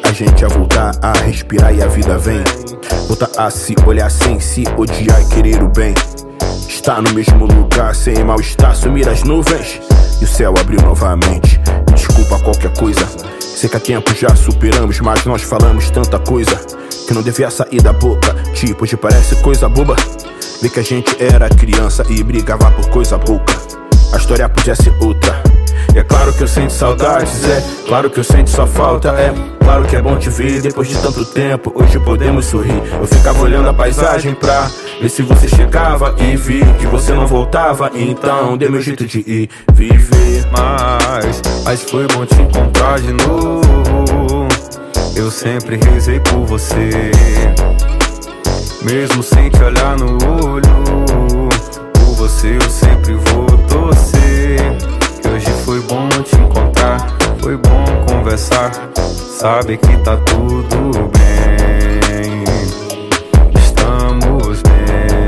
a gente a voltar a respirar e a vida vem. Voltar a se olhar sem se odiar e querer o bem. Estar no mesmo lugar sem mal-estar, sumir as nuvens e o céu abriu novamente. Desculpa qualquer coisa, sei que há tempo já superamos, mas nós falamos tanta coisa que não devia sair da boca. Tipo, hoje parece coisa boba ver que a gente era criança e brigava por coisa pouca. A história podia ser outra. E é claro que eu sinto saudades, é claro que eu sinto sua falta, é claro que é bom te ver depois de tanto tempo. Hoje podemos sorrir. Eu ficava olhando a paisagem pra ver se você chegava e vi que você não voltava. Então dei meu jeito de ir viver. Mas foi bom te encontrar de novo. Eu sempre rezei por você, mesmo sem te olhar no olho. Por você eu sempre vou torcer. Que hoje foi bom te encontrar, foi bom conversar. Sabe que tá tudo bem, estamos bem.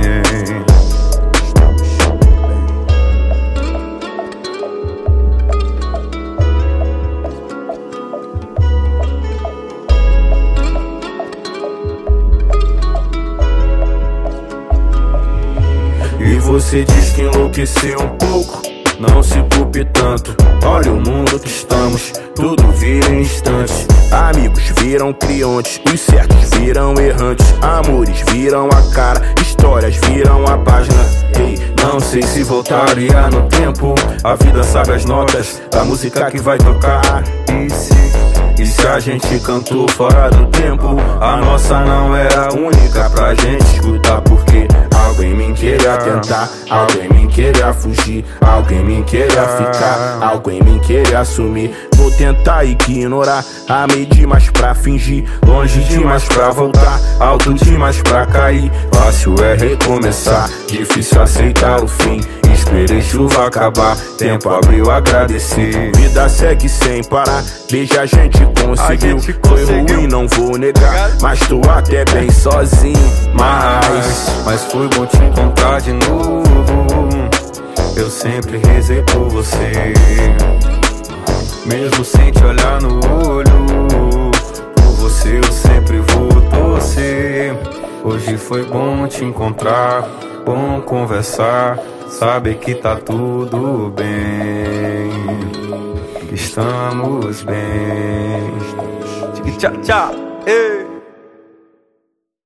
E você diz que enlouqueceu um pouco, não se culpe tanto. Olha o mundo que estamos, tudo vira em instantes. Amigos viram clientes, os certos viram errantes. Amores viram a cara, histórias viram a página. Ei, não sei se voltaria no tempo. A vida sabe as notas da música que vai tocar. E se a gente cantou fora do tempo, a nossa não era única pra gente escutar. Porque alguém me queria tentar, alguém me queria fugir, alguém me queria ficar, alguém me queria assumir. Vou tentar ignorar, amei demais pra fingir, longe demais pra voltar, alto demais pra cair. Fácil é recomeçar, difícil aceitar o fim. Esperei chuva acabar, tempo abriu agradecer. Vida segue sem parar, desde a gente conseguiu. Foi ruim, não vou negar, mas tô até bem sozinho. Mas foi bom te encontrar de novo. Eu sempre rezei por você, mesmo sem te olhar no olho. Por você eu sempre vou torcer. Hoje foi bom te encontrar, bom conversar. Sabe que tá tudo bem, estamos bem. Tchau, tchau. Ei.